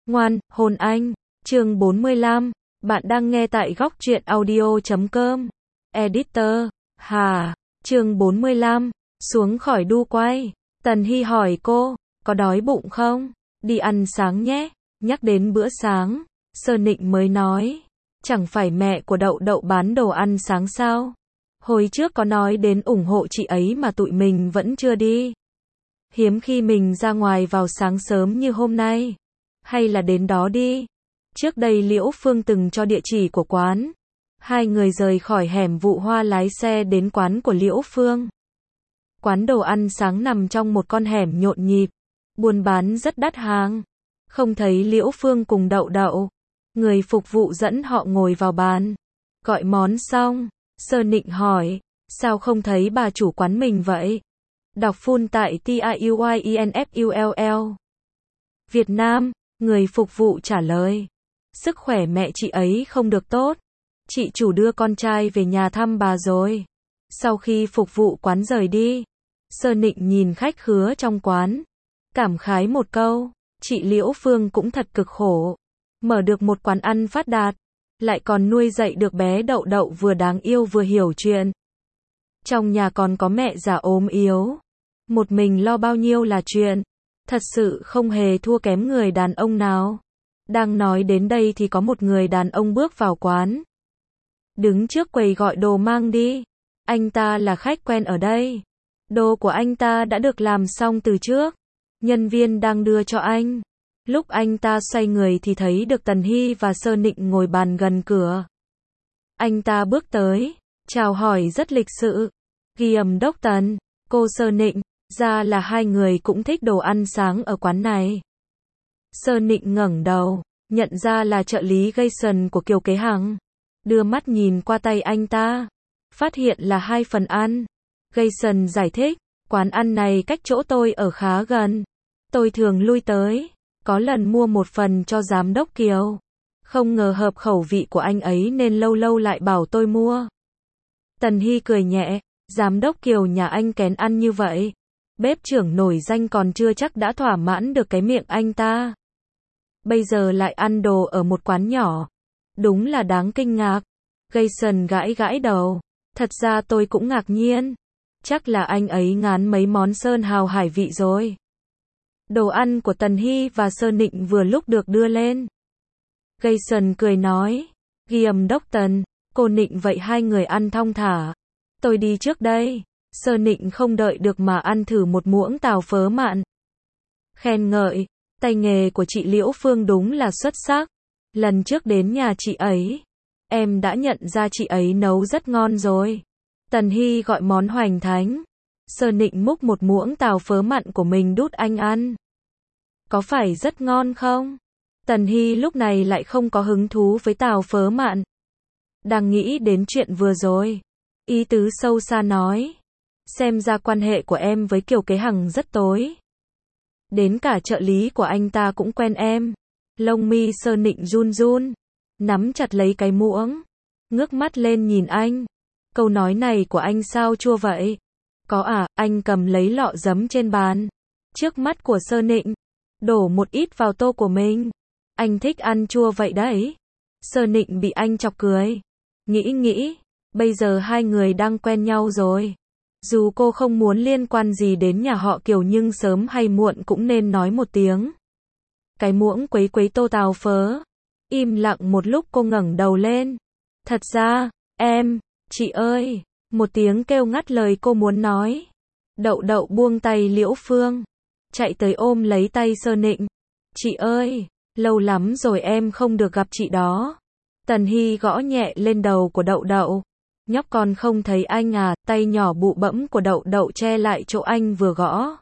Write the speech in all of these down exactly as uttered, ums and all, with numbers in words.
Ngoan, hôn anh. Chương bốn mươi lăm. Bạn đang nghe tại góc truyện audio chấm com. Editor. Hà. Chương bốn mươi lăm. Xuống khỏi đu quay. Tần Hy hỏi cô, có đói bụng không? Đi ăn sáng nhé. Nhắc đến bữa sáng, Sơ Nịnh mới nói, chẳng phải mẹ của Đậu Đậu bán đồ ăn sáng sao? Hồi trước có nói đến ủng hộ chị ấy mà tụi mình vẫn chưa đi. Hiếm khi mình ra ngoài vào sáng sớm như hôm nay. Hay là đến đó đi. Trước đây Liễu Phương từng cho địa chỉ của quán. Hai người rời khỏi hẻm Vụ Hoa lái xe đến quán của Liễu Phương. Quán đồ ăn sáng nằm trong một con hẻm nhộn nhịp. Buôn bán rất đắt hàng. Không thấy Liễu Phương cùng Đậu Đậu. Người phục vụ dẫn họ ngồi vào bàn. Gọi món xong, Sơ Nịnh hỏi, sao không thấy bà chủ quán mình vậy? Đọc full tại T I U Y E N F U L L. Việt Nam, người phục vụ trả lời. Sức khỏe mẹ chị ấy không được tốt. Chị chủ đưa con trai về nhà thăm bà rồi. Sau khi phục vụ quán rời đi, Sơ Nịnh nhìn khách khứa trong quán. Cảm khái một câu, chị Liễu Phương cũng thật cực khổ. Mở được một quán ăn phát đạt, lại còn nuôi dạy được bé Đậu Đậu vừa đáng yêu vừa hiểu chuyện. Trong nhà còn có mẹ già ốm yếu. Một mình lo bao nhiêu là chuyện. Thật sự không hề thua kém người đàn ông nào. Đang nói đến đây thì có một người đàn ông bước vào quán. Đứng trước quầy gọi đồ mang đi. Anh ta là khách quen ở đây. Đồ của anh ta đã được làm xong từ trước. Nhân viên đang đưa cho anh. Lúc anh ta xoay người thì thấy được Tần Hy và Sơ Nịnh ngồi bàn gần cửa. Anh ta bước tới, chào hỏi rất lịch sự. Ghi âm đốc Tần, cô Sơ Nịnh, ra là hai người cũng thích đồ ăn sáng ở quán này. Sơ Nịnh ngẩng đầu, nhận ra là trợ lý Jason của Kiều Kế Hằng. Đưa mắt nhìn qua tay anh ta, phát hiện là hai phần ăn. Jason giải thích, quán ăn này cách chỗ tôi ở khá gần. Tôi thường lui tới, có lần mua một phần cho giám đốc Kiều. Không ngờ hợp khẩu vị của anh ấy nên lâu lâu lại bảo tôi mua. Tần Hy cười nhẹ, giám đốc Kiều nhà anh kén ăn như vậy. Bếp trưởng nổi danh còn chưa chắc đã thỏa mãn được cái miệng anh ta. Bây giờ lại ăn đồ ở một quán nhỏ. Đúng là đáng kinh ngạc. Jason gãi gãi đầu. Thật ra tôi cũng ngạc nhiên. Chắc là anh ấy ngán mấy món sơn hào hải vị rồi. Đồ ăn của Tần Hy và Sơ Nịnh vừa lúc được đưa lên. Jason cười nói, ghi âm đốc Tần, cô Nịnh vậy hai người ăn thong thả. Tôi đi trước đây. Sơ Nịnh không đợi được mà ăn thử một muỗng tàu phớ mặn. Khen ngợi, tay nghề của chị Liễu Phương đúng là xuất sắc. Lần trước đến nhà chị ấy, em đã nhận ra chị ấy nấu rất ngon rồi. Tần Hy gọi món hoành thánh. Sơ Nịnh múc một muỗng tàu phớ mặn của mình đút anh ăn. Có phải rất ngon không? Tần Hy lúc này lại không có hứng thú với tàu phớ mặn. Đang nghĩ đến chuyện vừa rồi. Ý tứ sâu xa nói. Xem ra quan hệ của em với Kiều Kế Hằng rất tối. Đến cả trợ lý của anh ta cũng quen em. Lông mi Sơ Nịnh run run. Nắm chặt lấy cái muỗng. Ngước mắt lên nhìn anh. Câu nói này của anh sao chua vậy? Có à, anh cầm lấy lọ giấm trên bàn. Trước mắt của Sơ Nịnh. Đổ một ít vào tô của mình. Anh thích ăn chua vậy đấy. Sơ Nịnh bị anh chọc cười. Nghĩ nghĩ. Bây giờ hai người đang quen nhau rồi. Dù cô không muốn liên quan gì đến nhà họ Kiều nhưng sớm hay muộn cũng nên nói một tiếng. Cái muỗng quấy quấy tô tàu phớ. Im lặng một lúc cô ngẩng đầu lên. Thật ra, em, chị ơi. Một tiếng kêu ngắt lời cô muốn nói. Đậu Đậu buông tay Liễu Phương. Chạy tới ôm lấy tay Sơ Nịnh. Chị ơi, lâu lắm rồi em không được gặp chị đó. Tần Hy gõ nhẹ lên đầu của Đậu Đậu. Nhóc con không thấy anh à, tay nhỏ bụ bẫm của Đậu Đậu che lại chỗ anh vừa gõ.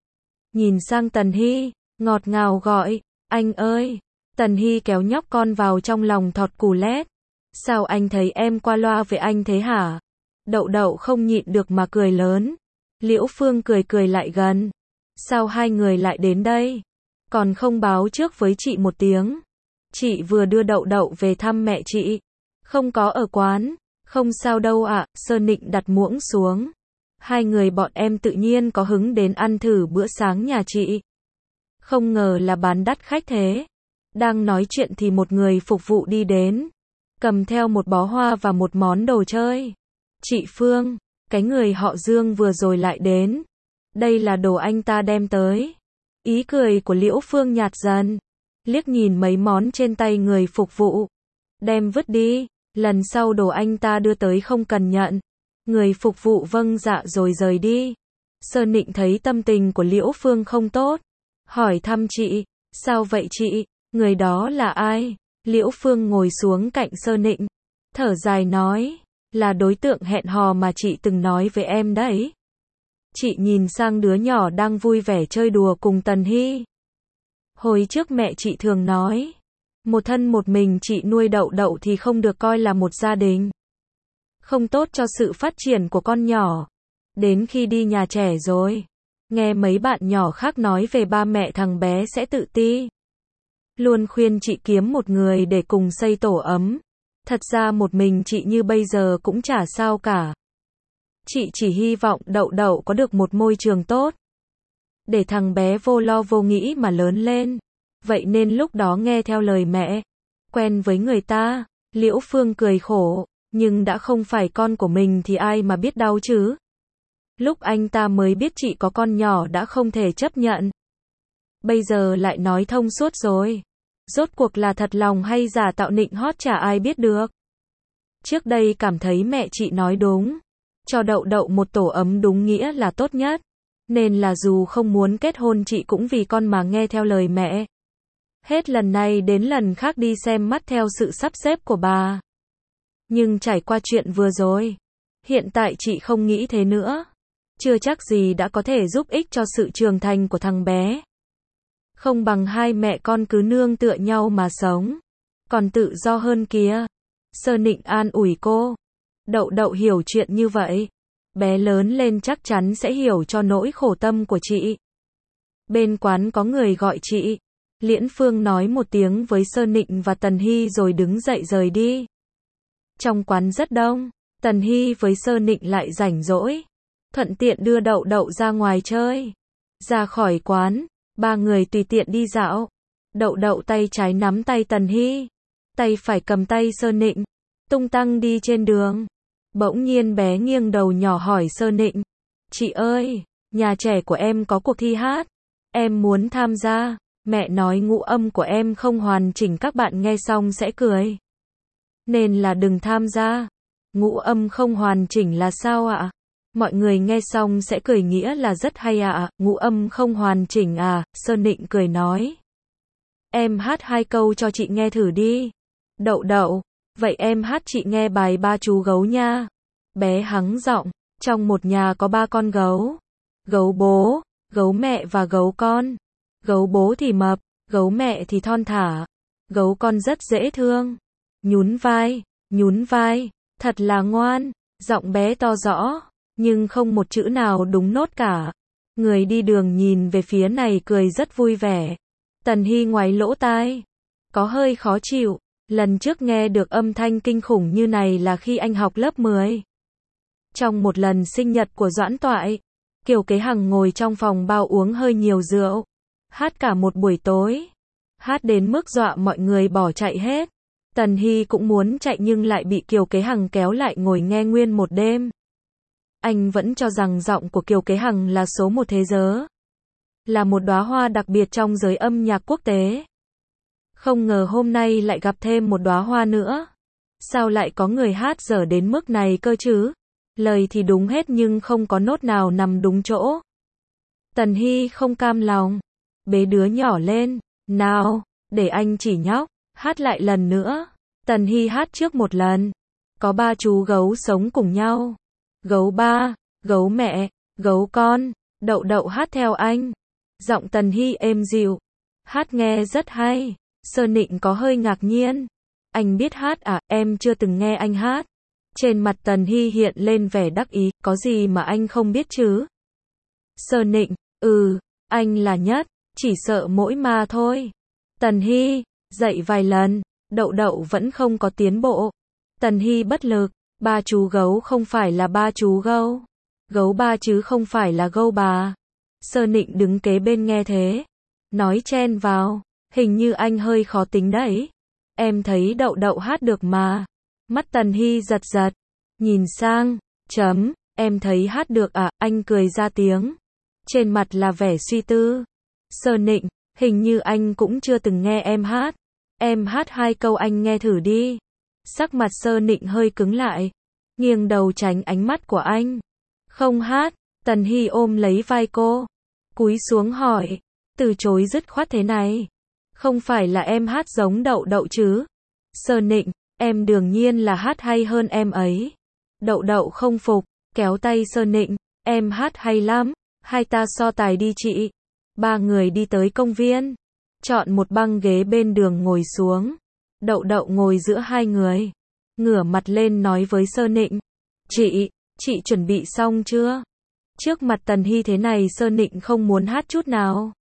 Nhìn sang Tần Hy, ngọt ngào gọi, anh ơi. Tần Hy kéo nhóc con vào trong lòng thọt cù lét. Sao anh thấy em qua loa với anh thế hả? Đậu Đậu không nhịn được mà cười lớn. Liễu Phương cười cười lại gần. Sao hai người lại đến đây? Còn không báo trước với chị một tiếng. Chị vừa đưa Đậu Đậu về thăm mẹ chị. Không có ở quán. Không sao đâu ạ, à, Sơ Nịnh đặt muỗng xuống. Hai người bọn em tự nhiên có hứng đến ăn thử bữa sáng nhà chị. Không ngờ là bán đắt khách thế. Đang nói chuyện thì một người phục vụ đi đến, cầm theo một bó hoa và một món đồ chơi. Chị Phương, cái người họ Dương vừa rồi lại đến. Đây là đồ anh ta đem tới. Ý cười của Liễu Phương nhạt dần, liếc nhìn mấy món trên tay người phục vụ. Đem vứt đi, lần sau đồ anh ta đưa tới không cần nhận. Người phục vụ vâng dạ rồi rời đi. Sơ Nịnh thấy tâm tình của Liễu Phương không tốt, hỏi thăm chị, sao vậy chị, người đó là ai? Liễu Phương ngồi xuống cạnh Sơ Nịnh, thở dài nói, là đối tượng hẹn hò mà chị từng nói với em đấy. Chị nhìn sang đứa nhỏ đang vui vẻ chơi đùa cùng Tần Hy. Hồi trước mẹ chị thường nói, một thân một mình chị nuôi Đậu Đậu thì không được coi là một gia đình. Không tốt cho sự phát triển của con nhỏ. Đến khi đi nhà trẻ rồi, nghe mấy bạn nhỏ khác nói về ba mẹ thằng bé sẽ tự ti. Luôn khuyên chị kiếm một người để cùng xây tổ ấm. Thật ra một mình chị như bây giờ cũng chả sao cả. Chị chỉ hy vọng Đậu Đậu có được một môi trường tốt, để thằng bé vô lo vô nghĩ mà lớn lên. Vậy nên lúc đó nghe theo lời mẹ, quen với người ta. Liễu Phương cười khổ, nhưng đã không phải con của mình thì ai mà biết đau chứ. Lúc anh ta mới biết chị có con nhỏ đã không thể chấp nhận. Bây giờ lại nói thông suốt rồi. Rốt cuộc là thật lòng hay giả tạo nịnh hót chả ai biết được. Trước đây cảm thấy mẹ chị nói đúng. Cho Đậu Đậu một tổ ấm đúng nghĩa là tốt nhất. Nên là dù không muốn kết hôn chị cũng vì con mà nghe theo lời mẹ. Hết lần này đến lần khác đi xem mắt theo sự sắp xếp của bà. Nhưng trải qua chuyện vừa rồi, hiện tại chị không nghĩ thế nữa. Chưa chắc gì đã có thể giúp ích cho sự trưởng thành của thằng bé. Không bằng hai mẹ con cứ nương tựa nhau mà sống. Còn tự do hơn kìa. Sơ Nịnh an ủi cô. Đậu Đậu hiểu chuyện như vậy. Bé lớn lên chắc chắn sẽ hiểu cho nỗi khổ tâm của chị. Bên quán có người gọi chị. Liễn Phương nói một tiếng với Sơ Nịnh và Tần Hy rồi đứng dậy rời đi. Trong quán rất đông. Tần Hy với Sơ Nịnh lại rảnh rỗi. Thuận tiện đưa Đậu Đậu ra ngoài chơi. Ra khỏi quán, ba người tùy tiện đi dạo. Đậu Đậu tay trái nắm tay Tần Hy, tay phải cầm tay Sơ Nịnh, tung tăng đi trên đường. Bỗng nhiên bé nghiêng đầu nhỏ hỏi Sơ Nịnh, chị ơi, nhà trẻ của em có cuộc thi hát, em muốn tham gia. Mẹ nói ngũ âm của em không hoàn chỉnh, các bạn nghe xong sẽ cười, nên là đừng tham gia. Ngũ âm không hoàn chỉnh là sao ạ? Mọi người nghe xong sẽ cười nghĩa là rất hay ạ. Ngũ âm không hoàn chỉnh à? Sơ Nịnh cười nói, em hát hai câu cho chị nghe thử đi. Đậu Đậu, vậy em hát chị nghe bài Ba Chú Gấu nha. Bé hắng giọng, trong một nhà có ba con gấu. Gấu bố, gấu mẹ và gấu con. Gấu bố thì mập, gấu mẹ thì thon thả. Gấu con rất dễ thương. Nhún vai, nhún vai, thật là ngoan. Giọng bé to rõ, nhưng không một chữ nào đúng nốt cả. Người đi đường nhìn về phía này cười rất vui vẻ. Tần Hy ngoáy lỗ tai, có hơi khó chịu. Lần trước nghe được âm thanh kinh khủng như này là khi anh học lớp mười. Trong một lần sinh nhật của Doãn Toại, Kiều Kế Hằng ngồi trong phòng bao uống hơi nhiều rượu, hát cả một buổi tối. Hát đến mức dọa mọi người bỏ chạy hết. Tần Hy cũng muốn chạy nhưng lại bị Kiều Kế Hằng kéo lại ngồi nghe nguyên một đêm. Anh vẫn cho rằng giọng của Kiều Kế Hằng là số một thế giới, là một đóa hoa đặc biệt trong giới âm nhạc quốc tế. Không ngờ hôm nay lại gặp thêm một đóa hoa nữa. Sao lại có người hát dở đến mức này cơ chứ? Lời thì đúng hết nhưng không có nốt nào nằm đúng chỗ. Tần Hy không cam lòng, bế đứa nhỏ lên, nào, để anh chỉ nhóc, hát lại lần nữa. Tần Hy hát trước một lần. Có ba chú gấu sống cùng nhau. Gấu ba, gấu mẹ, gấu con. Đậu Đậu hát theo anh. Giọng Tần Hy êm dịu, hát nghe rất hay. Sơ Nịnh có hơi ngạc nhiên. Anh biết hát à? Em chưa từng nghe anh hát. Trên mặt Tần Hy hiện lên vẻ đắc ý, có gì mà anh không biết chứ? Sơ Nịnh, ừ, anh là nhất, chỉ sợ mỗi ma thôi. Tần Hy, dạy vài lần, Đậu Đậu vẫn không có tiến bộ. Tần Hy bất lực, ba chú gấu không phải là ba chú gấu. Gấu ba chứ không phải là gâu bà. Sơ Nịnh đứng kế bên nghe thế, nói chen vào, hình như anh hơi khó tính đấy. Em thấy Đậu Đậu hát được mà. Mắt Tần Hy giật giật, nhìn sang, chấm, em thấy hát được à, anh cười ra tiếng. Trên mặt là vẻ suy tư. Sơ Nịnh, hình như anh cũng chưa từng nghe em hát. Em hát hai câu anh nghe thử đi. Sắc mặt Sơ Nịnh hơi cứng lại, nghiêng đầu tránh ánh mắt của anh. Không hát. Tần Hy ôm lấy vai cô, cúi xuống hỏi, từ chối dứt khoát thế này. Không phải là em hát giống Đậu Đậu chứ? Sơ Nịnh, em đương nhiên là hát hay hơn em ấy. Đậu Đậu không phục, kéo tay Sơ Nịnh, em hát hay lắm, hai ta so tài đi chị. Ba người đi tới công viên, chọn một băng ghế bên đường ngồi xuống. Đậu Đậu ngồi giữa hai người, ngửa mặt lên nói với Sơ Nịnh, chị, chị chuẩn bị xong chưa? Trước mặt Tần Hy thế này Sơ Nịnh không muốn hát chút nào.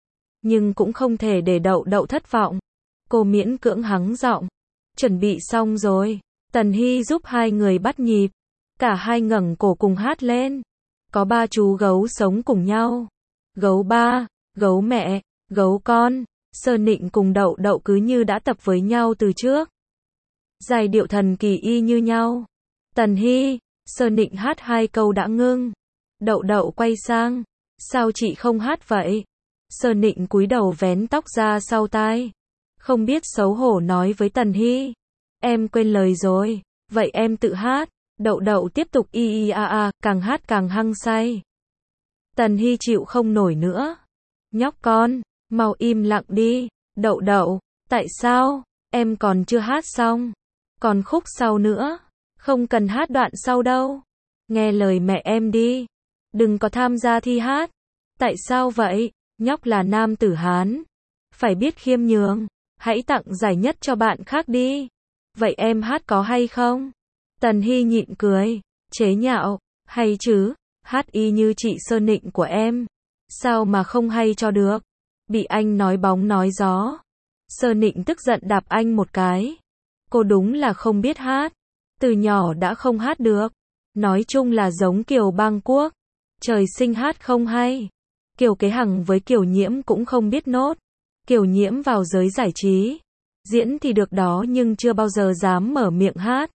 Nhưng cũng không thể để Đậu Đậu thất vọng. Cô miễn cưỡng hắng giọng, chuẩn bị xong rồi. Tần Hy giúp hai người bắt nhịp. Cả hai ngẩng cổ cùng hát lên. Có ba chú gấu sống cùng nhau. Gấu ba, gấu mẹ, gấu con. Sơ Nịnh cùng Đậu Đậu cứ như đã tập với nhau từ trước. Giai điệu thần kỳ y như nhau. Tần Hy, Sơ Nịnh hát hai câu đã ngưng. Đậu Đậu quay sang, sao chị không hát vậy? Sơ Nịnh cúi đầu vén tóc ra sau tai, không biết xấu hổ nói với Tần Hy, em quên lời rồi, vậy em tự hát. Đậu Đậu tiếp tục y y a a, càng hát càng hăng say. Tần Hy chịu không nổi nữa. Nhóc con, mau im lặng đi. Đậu Đậu, tại sao? Em còn chưa hát xong. Còn khúc sau nữa. Không cần hát đoạn sau đâu. Nghe lời mẹ em đi. Đừng có tham gia thi hát. Tại sao vậy? Nhóc là nam tử Hán. Phải biết khiêm nhường. Hãy tặng giải nhất cho bạn khác đi. Vậy em hát có hay không? Tần Hy nhịn cười, chế nhạo, hay chứ, hát y như chị Sơ Nịnh của em. Sao mà không hay cho được? Bị anh nói bóng nói gió. Sơ Nịnh tức giận đạp anh một cái. Cô đúng là không biết hát. Từ nhỏ đã không hát được. Nói chung là giống Kiều Bang Quốc. Trời sinh hát không hay. Kiều Kế Hằng với Kiều Nhiễm cũng không biết nốt. Kiều Nhiễm vào giới giải trí. Diễn thì được đó nhưng chưa bao giờ dám mở miệng hát.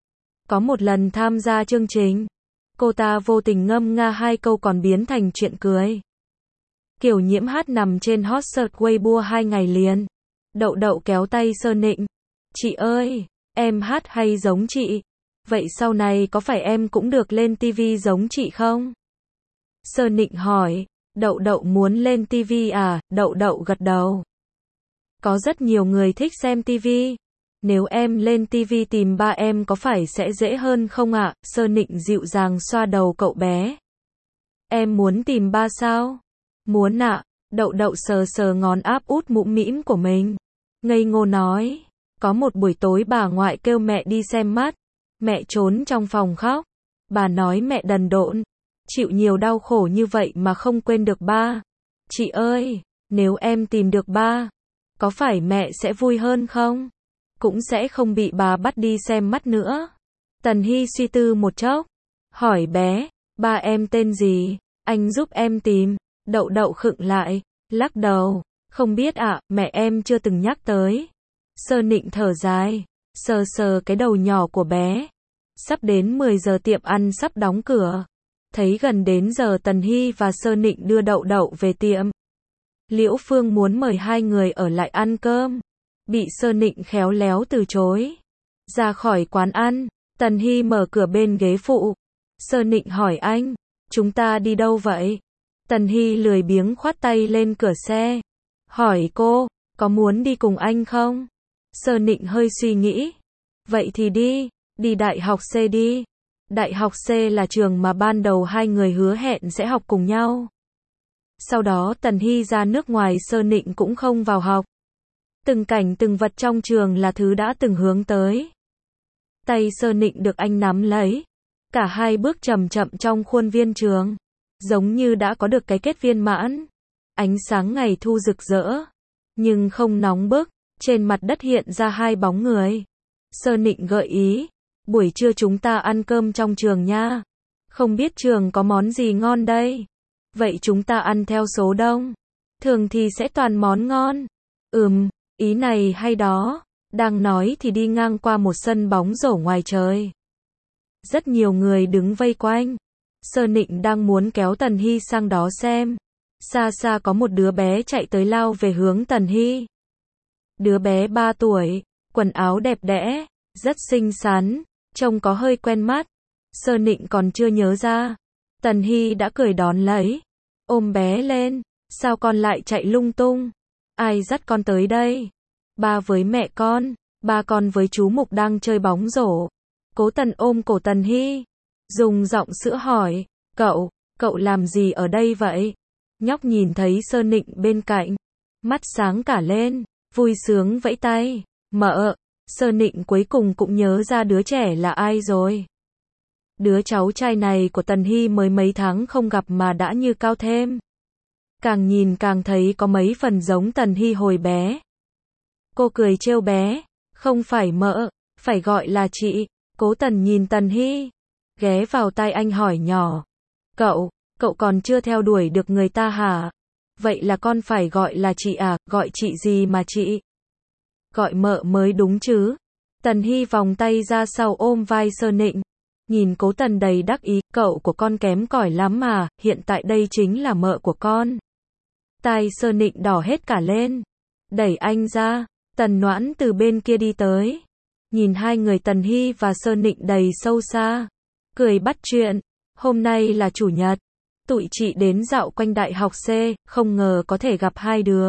Có một lần tham gia chương trình, cô ta vô tình ngâm nga hai câu còn biến thành chuyện cười. Kiều Nhiễm hát nằm trên hot search Weibo hai ngày liền. Đậu Đậu kéo tay Sơ Nịnh. Chị ơi, em hát hay giống chị. Vậy sau này có phải em cũng được lên tivi giống chị không? Sơ Nịnh hỏi. Đậu Đậu muốn lên tivi à? Đậu Đậu gật đầu. Có rất nhiều người thích xem tivi. Nếu em lên tivi tìm ba em có phải sẽ dễ hơn không ạ? À? Sơ Nịnh dịu dàng xoa đầu cậu bé. Em muốn tìm ba sao? Muốn ạ. À? Đậu Đậu sờ sờ ngón áp út mũm mĩm của mình. Ngây ngô nói. Có một buổi tối bà ngoại kêu mẹ đi xem mắt. Mẹ trốn trong phòng khóc. Bà nói mẹ đần độn. Chịu nhiều đau khổ như vậy mà không quên được ba. Chị ơi, nếu em tìm được ba, có phải mẹ sẽ vui hơn không? Cũng sẽ không bị bà bắt đi xem mắt nữa. Tần Hy suy tư một chốc. Hỏi bé, ba em tên gì? Anh giúp em tìm. Đậu Đậu khựng lại, lắc đầu. Không biết ạ, à, mẹ em chưa từng nhắc tới. Sơ Nịnh thở dài, sờ sờ cái đầu nhỏ của bé. Sắp đến mười giờ tiệm ăn sắp đóng cửa. Thấy gần đến giờ Tần Hy và Sơ Nịnh đưa Đậu Đậu về tiệm. Liễu Phương muốn mời hai người ở lại ăn cơm. Bị Sơ Nịnh khéo léo từ chối. Ra khỏi quán ăn, Tần Hy mở cửa bên ghế phụ. Sơ Nịnh hỏi anh, chúng ta đi đâu vậy? Tần Hy lười biếng khoát tay lên cửa xe. Hỏi cô, có muốn đi cùng anh không? Sơ Nịnh hơi suy nghĩ. Vậy thì đi, đi Đại học C đi. Đại học C là trường mà ban đầu hai người hứa hẹn sẽ học cùng nhau. Sau đó Tần Hy ra nước ngoài, Sơ Nịnh cũng không vào học. Từng cảnh từng vật trong trường là thứ đã từng hướng tới. Tay Sơ Nịnh được anh nắm lấy. Cả hai bước chậm chậm trong khuôn viên trường. Giống như đã có được cái kết viên mãn. Ánh sáng ngày thu rực rỡ. Nhưng không nóng bức. Trên mặt đất hiện ra hai bóng người. Sơ Nịnh gợi ý. Buổi trưa chúng ta ăn cơm trong trường nha. Không biết trường có món gì ngon đây. Vậy chúng ta ăn theo số đông. Thường thì sẽ toàn món ngon. Ừm, ý này hay đó. Đang nói thì đi ngang qua một sân bóng rổ ngoài trời. Rất nhiều người đứng vây quanh. Sơ Nịnh đang muốn kéo Tần Hy sang đó xem. Xa xa có một đứa bé chạy tới lao về hướng Tần Hy. Đứa bé ba tuổi, quần áo đẹp đẽ, rất xinh xắn, trông có hơi quen mắt. Sơ Nịnh còn chưa nhớ ra. Tần Hy đã cười đón lấy, ôm bé lên. Sao con lại chạy lung tung? Ai dắt con tới đây? Ba với mẹ con, ba con với chú Mục đang chơi bóng rổ. Cố Tần ôm cổ Tần Hy, dùng giọng sữa hỏi, cậu, cậu làm gì ở đây vậy? Nhóc nhìn thấy Sơ Nịnh bên cạnh, mắt sáng cả lên, vui sướng vẫy tay, mợ. Sơ Nịnh cuối cùng cũng nhớ ra đứa trẻ là ai rồi. Đứa cháu trai này của Tần Hy mới mấy tháng không gặp mà đã như cao thêm. Càng nhìn càng thấy có mấy phần giống Tần Hy hồi bé. Cô cười trêu bé, không phải mợ, phải gọi là chị. Cố Tần nhìn Tần Hy, ghé vào tai anh hỏi nhỏ, cậu, cậu còn chưa theo đuổi được người ta hả? Vậy là con phải gọi là chị à, gọi chị gì mà chị? Gọi mợ mới đúng chứ. Tần Hy vòng tay ra sau ôm vai Sơ Nịnh, nhìn Cố Tần đầy đắc ý, cậu của con kém cỏi lắm mà, hiện tại đây chính là mợ của con. Tai Sơ Nịnh đỏ hết cả lên, đẩy anh ra. Tần Noãn từ bên kia đi tới, nhìn hai người Tần Hy và Sơ Nịnh đầy sâu xa, cười bắt chuyện. Hôm nay là chủ nhật, tụi chị đến dạo quanh đại học C, không ngờ có thể gặp hai đứa.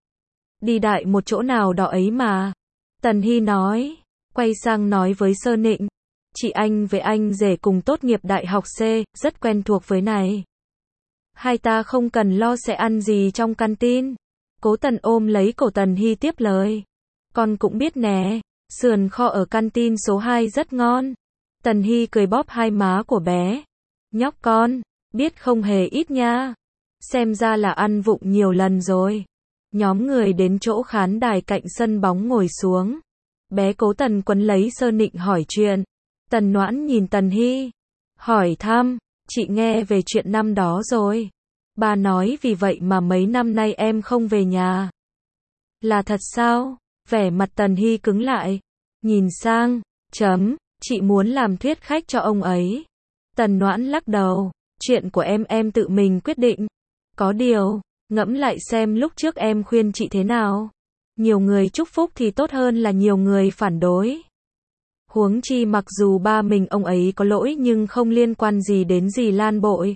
Đi đại một chỗ nào đó ấy mà. Tần Hy nói, quay sang nói với Sơ Nịnh, chị anh với anh rể cùng tốt nghiệp đại học C, rất quen thuộc với này. Hai ta không cần lo sẽ ăn gì trong canteen. Cố Tần ôm lấy cổ Tần Hy tiếp lời, con cũng biết nè, sườn kho ở canteen số hai rất ngon. Tần Hy cười bóp hai má của bé, nhóc con, biết không hề ít nha. Xem ra là ăn vụng nhiều lần rồi. Nhóm người đến chỗ khán đài cạnh sân bóng ngồi xuống. Bé Cố Tần quấn lấy Sơ Nịnh hỏi chuyện. Tần Noãn nhìn Tần Hy, hỏi thăm, chị nghe về chuyện năm đó rồi. Bà nói vì vậy mà mấy năm nay em không về nhà. Là thật sao? Vẻ mặt Tần Hy cứng lại, nhìn sang, chấm, chị muốn làm thuyết khách cho ông ấy. Tần Noãn lắc đầu, chuyện của em em tự mình quyết định. Có điều, ngẫm lại xem lúc trước em khuyên chị thế nào. Nhiều người chúc phúc thì tốt hơn là nhiều người phản đối. Huống chi mặc dù ba mình ông ấy có lỗi nhưng không liên quan gì đến dì Lan Bội.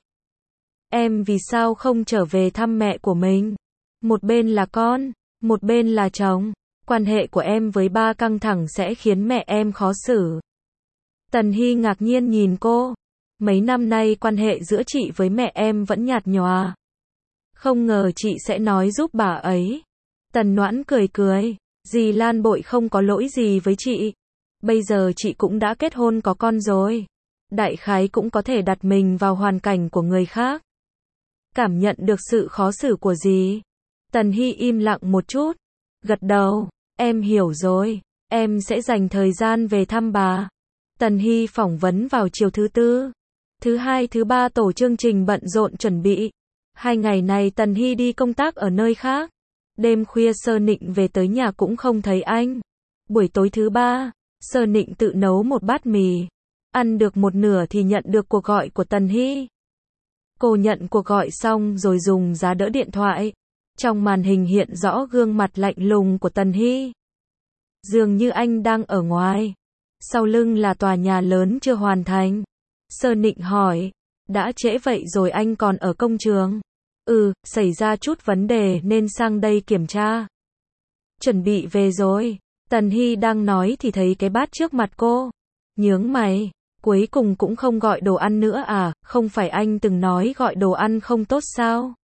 Em vì sao không trở về thăm mẹ của mình? Một bên là con, một bên là chồng. Quan hệ của em với ba căng thẳng sẽ khiến mẹ em khó xử. Tần Hy ngạc nhiên nhìn cô. Mấy năm nay quan hệ giữa chị với mẹ em vẫn nhạt nhòa. Không ngờ chị sẽ nói giúp bà ấy. Tần Noãn cười cười. Dì Lan Bội không có lỗi gì với chị. Bây giờ chị cũng đã kết hôn có con rồi. Đại khái cũng có thể đặt mình vào hoàn cảnh của người khác. Cảm nhận được sự khó xử của dì. Tần Hy im lặng một chút. Gật đầu. Em hiểu rồi. Em sẽ dành thời gian về thăm bà. Tần Hy phỏng vấn vào chiều thứ tư. Thứ hai thứ ba tổ chương trình bận rộn chuẩn bị. Hai ngày này Tần Hy đi công tác ở nơi khác. Đêm khuya Sơ Nịnh về tới nhà cũng không thấy anh. Buổi tối thứ ba, Sơ Nịnh tự nấu một bát mì. Ăn được một nửa thì nhận được cuộc gọi của Tần Hy. Cô nhận cuộc gọi xong rồi dùng giá đỡ điện thoại. Trong màn hình hiện rõ gương mặt lạnh lùng của Tần Hy. Dường như anh đang ở ngoài. Sau lưng là tòa nhà lớn chưa hoàn thành. Sơ Nịnh hỏi, đã trễ vậy rồi anh còn ở công trường? Ừ, xảy ra chút vấn đề nên sang đây kiểm tra. Chuẩn bị về rồi. Tần Hy đang nói thì thấy cái bát trước mặt cô. Nhướng mày, cuối cùng cũng không gọi đồ ăn nữa à, không phải anh từng nói gọi đồ ăn không tốt sao?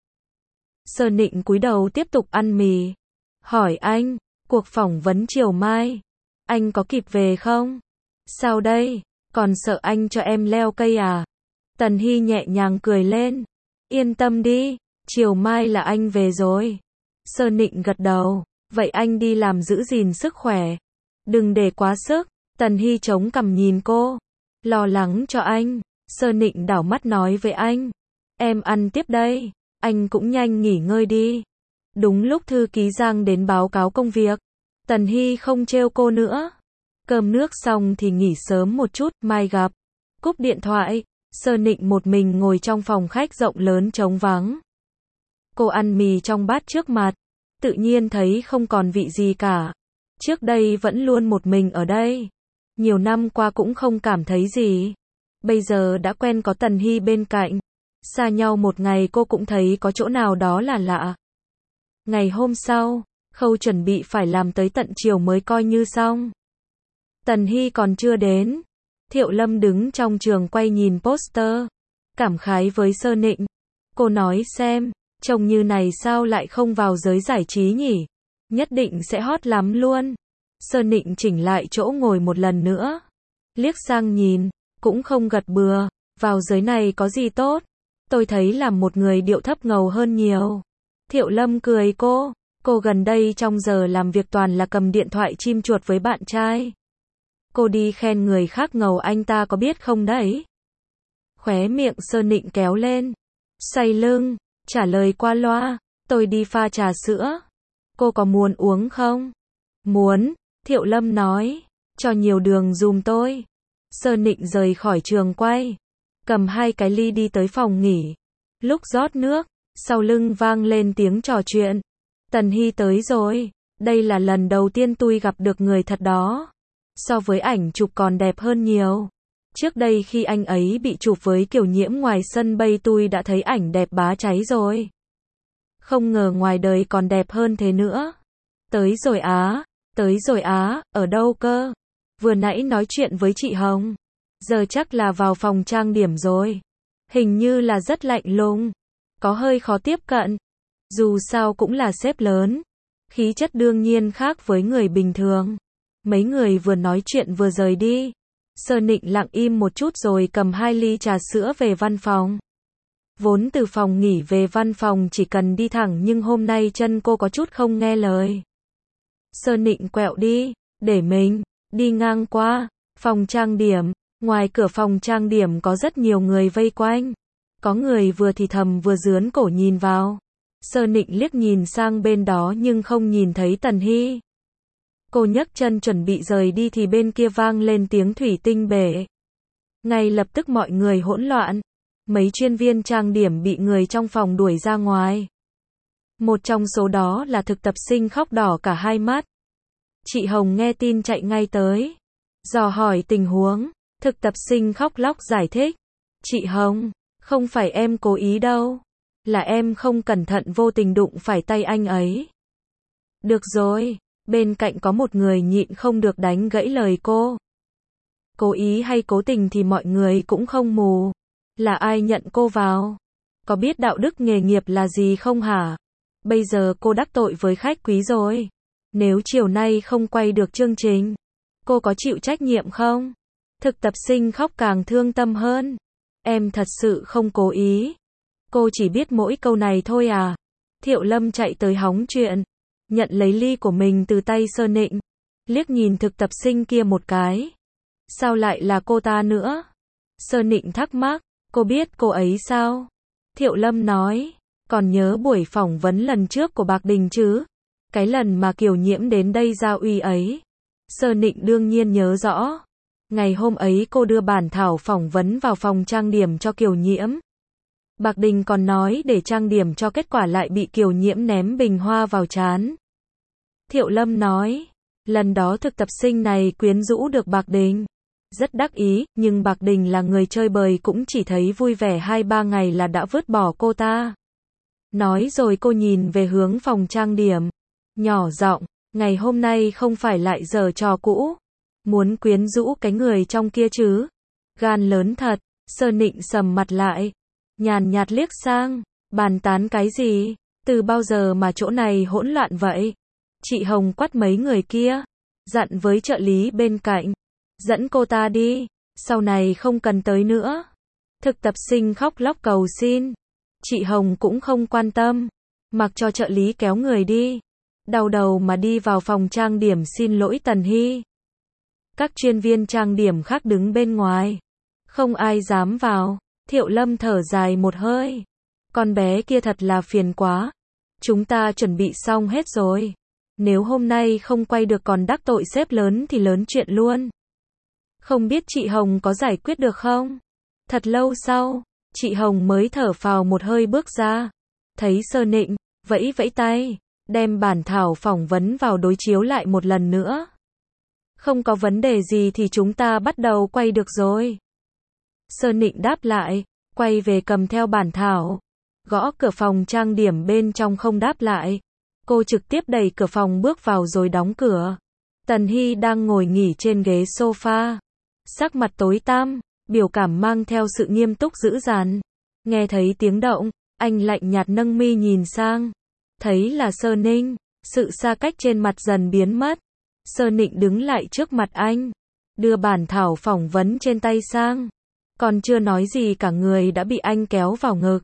Sơ Nịnh cúi đầu tiếp tục ăn mì. Hỏi anh, cuộc phỏng vấn chiều mai, anh có kịp về không? Sao đây, còn sợ anh cho em leo cây à? Tần Hy nhẹ nhàng cười lên. Yên tâm đi, chiều mai là anh về rồi. Sơ Nịnh gật đầu. Vậy anh đi làm giữ gìn sức khỏe. Đừng để quá sức. Tần Hy chống cằm nhìn cô. Lo lắng cho anh. Sơ Nịnh đảo mắt nói với anh. Em ăn tiếp đây. Anh cũng nhanh nghỉ ngơi đi. Đúng lúc thư ký Giang đến báo cáo công việc. Tần Hy không trêu cô nữa. Cơm nước xong thì nghỉ sớm một chút, mai gặp. Cúp điện thoại, Sơ Nịnh một mình ngồi trong phòng khách rộng lớn trống vắng. Cô ăn mì trong bát trước mặt, tự nhiên thấy không còn vị gì cả. Trước đây vẫn luôn một mình ở đây. Nhiều năm qua cũng không cảm thấy gì. Bây giờ đã quen có Tần Hy bên cạnh. Xa nhau một ngày cô cũng thấy có chỗ nào đó là lạ. Ngày hôm sau, khâu chuẩn bị phải làm tới tận chiều mới coi như xong. Tần Hy còn chưa đến. Thiệu Lâm đứng trong trường quay nhìn poster. Cảm khái với Sơ Nịnh. Cô nói xem, trông như này sao lại không vào giới giải trí nhỉ? Nhất định sẽ hot lắm luôn. Sơ Nịnh chỉnh lại chỗ ngồi một lần nữa. Liếc sang nhìn, cũng không gật bừa. Vào giới này có gì tốt? Tôi thấy làm một người điệu thấp ngầu hơn nhiều. Thiệu Lâm cười cô. Cô gần đây trong giờ làm việc toàn là cầm điện thoại chim chuột với bạn trai. Cô đi khen người khác ngầu anh ta có biết không đấy? Khóe miệng Sơ Nịnh kéo lên. Xoay lưng, trả lời qua loa. Tôi đi pha trà sữa. Cô có muốn uống không? Muốn, Thiệu Lâm nói. Cho nhiều đường dùm tôi. Sơ Nịnh rời khỏi trường quay. Cầm hai cái ly đi tới phòng nghỉ. Lúc rót nước, sau lưng vang lên tiếng trò chuyện. Tần Hy tới rồi. Đây là lần đầu tiên tôi gặp được người thật đó. So với ảnh chụp còn đẹp hơn nhiều. Trước đây khi anh ấy bị chụp với Kiều Nhiễm ngoài sân bay tôi đã thấy ảnh đẹp bá cháy rồi. Không ngờ ngoài đời còn đẹp hơn thế nữa. Tới rồi á, tới rồi á, ở đâu cơ? Vừa nãy nói chuyện với chị Hồng. Giờ chắc là vào phòng trang điểm rồi. Hình như là rất lạnh lùng. Có hơi khó tiếp cận. Dù sao cũng là sếp lớn. Khí chất đương nhiên khác với người bình thường. Mấy người vừa nói chuyện vừa rời đi. Sơ Nịnh lặng im một chút rồi cầm hai ly trà sữa về văn phòng. Vốn từ phòng nghỉ về văn phòng chỉ cần đi thẳng nhưng hôm nay chân cô có chút không nghe lời. Sơ Nịnh quẹo đi, để mình đi ngang qua phòng trang điểm. Ngoài cửa phòng trang điểm có rất nhiều người vây quanh. Có người vừa thì thầm vừa rướn cổ nhìn vào. Sơ Nịnh liếc nhìn sang bên đó nhưng không nhìn thấy Tần Hy. Cô nhấc chân chuẩn bị rời đi thì bên kia vang lên tiếng thủy tinh bể. Ngay lập tức mọi người hỗn loạn. Mấy chuyên viên trang điểm bị người trong phòng đuổi ra ngoài. Một trong số đó là thực tập sinh khóc đỏ cả hai mắt. Chị Hồng nghe tin chạy ngay tới. Dò hỏi tình huống. Thực tập sinh khóc lóc giải thích. Chị Hồng, không phải em cố ý đâu. Là em không cẩn thận vô tình đụng phải tay anh ấy. Được rồi. Bên cạnh có một người nhịn không được đánh gãy lời cô. Cố ý hay cố tình thì mọi người cũng không mù. Là ai nhận cô vào? Có biết đạo đức nghề nghiệp là gì không hả? Bây giờ cô đắc tội với khách quý rồi. Nếu chiều nay không quay được chương trình, cô có chịu trách nhiệm không? Thực tập sinh khóc càng thương tâm hơn. Em thật sự không cố ý. Cô chỉ biết mỗi câu này thôi à? Thiệu Lâm chạy tới hóng chuyện. Nhận lấy ly của mình từ tay Sơ Nịnh. Liếc nhìn thực tập sinh kia một cái. Sao lại là cô ta nữa? Sơ Nịnh thắc mắc. Cô biết cô ấy sao? Thiệu Lâm nói. Còn nhớ buổi phỏng vấn lần trước của Bạc Đình chứ? Cái lần mà Kiều Nhiễm đến đây giao uy ấy. Sơ Nịnh đương nhiên nhớ rõ. Ngày hôm ấy cô đưa bản thảo phỏng vấn vào phòng trang điểm cho Kiều Nhiễm. Bạc Đình còn nói để trang điểm cho kết quả lại bị Kiều Nhiễm ném bình hoa vào trán. Thiệu Lâm nói. Lần đó thực tập sinh này quyến rũ được Bạc Đình. Rất đắc ý, nhưng Bạc Đình là người chơi bời cũng chỉ thấy vui vẻ hai ba ngày là đã vứt bỏ cô ta. Nói rồi cô nhìn về hướng phòng trang điểm. Nhỏ giọng, ngày hôm nay không phải lại giở trò cũ. Muốn quyến rũ cái người trong kia chứ. Gan lớn thật. Sơ Nịnh sầm mặt lại. Nhàn nhạt liếc sang. Bàn tán cái gì? Từ bao giờ mà chỗ này hỗn loạn vậy? Chị Hồng quát mấy người kia. Dặn với trợ lý bên cạnh. Dẫn cô ta đi. Sau này không cần tới nữa. Thực tập sinh khóc lóc cầu xin. Chị Hồng cũng không quan tâm. Mặc cho trợ lý kéo người đi. Đau đầu mà đi vào phòng trang điểm xin lỗi Tần Hy. Các chuyên viên trang điểm khác đứng bên ngoài. Không ai dám vào. Thiệu Lâm thở dài một hơi. Con bé kia thật là phiền quá. Chúng ta chuẩn bị xong hết rồi. Nếu hôm nay không quay được còn đắc tội sếp lớn thì lớn chuyện luôn. Không biết chị Hồng có giải quyết được không? Thật lâu sau, chị Hồng mới thở phào một hơi bước ra. Thấy Sơ Nịnh, vẫy vẫy tay, đem bản thảo phỏng vấn vào đối chiếu lại một lần nữa. Không có vấn đề gì thì chúng ta bắt đầu quay được rồi. Sơ Nịnh đáp lại, quay về cầm theo bản thảo. Gõ cửa phòng trang điểm bên trong không đáp lại. Cô trực tiếp đẩy cửa phòng bước vào rồi đóng cửa. Tần Hy đang ngồi nghỉ trên ghế sofa. Sắc mặt tối tăm, biểu cảm mang theo sự nghiêm túc dữ dằn. Nghe thấy tiếng động, anh lạnh nhạt nâng mi nhìn sang. Thấy là Sơ Ninh, sự xa cách trên mặt dần biến mất. Sơ Nịnh đứng lại trước mặt anh, đưa bản thảo phỏng vấn trên tay sang. Còn chưa nói gì cả người đã bị anh kéo vào ngực.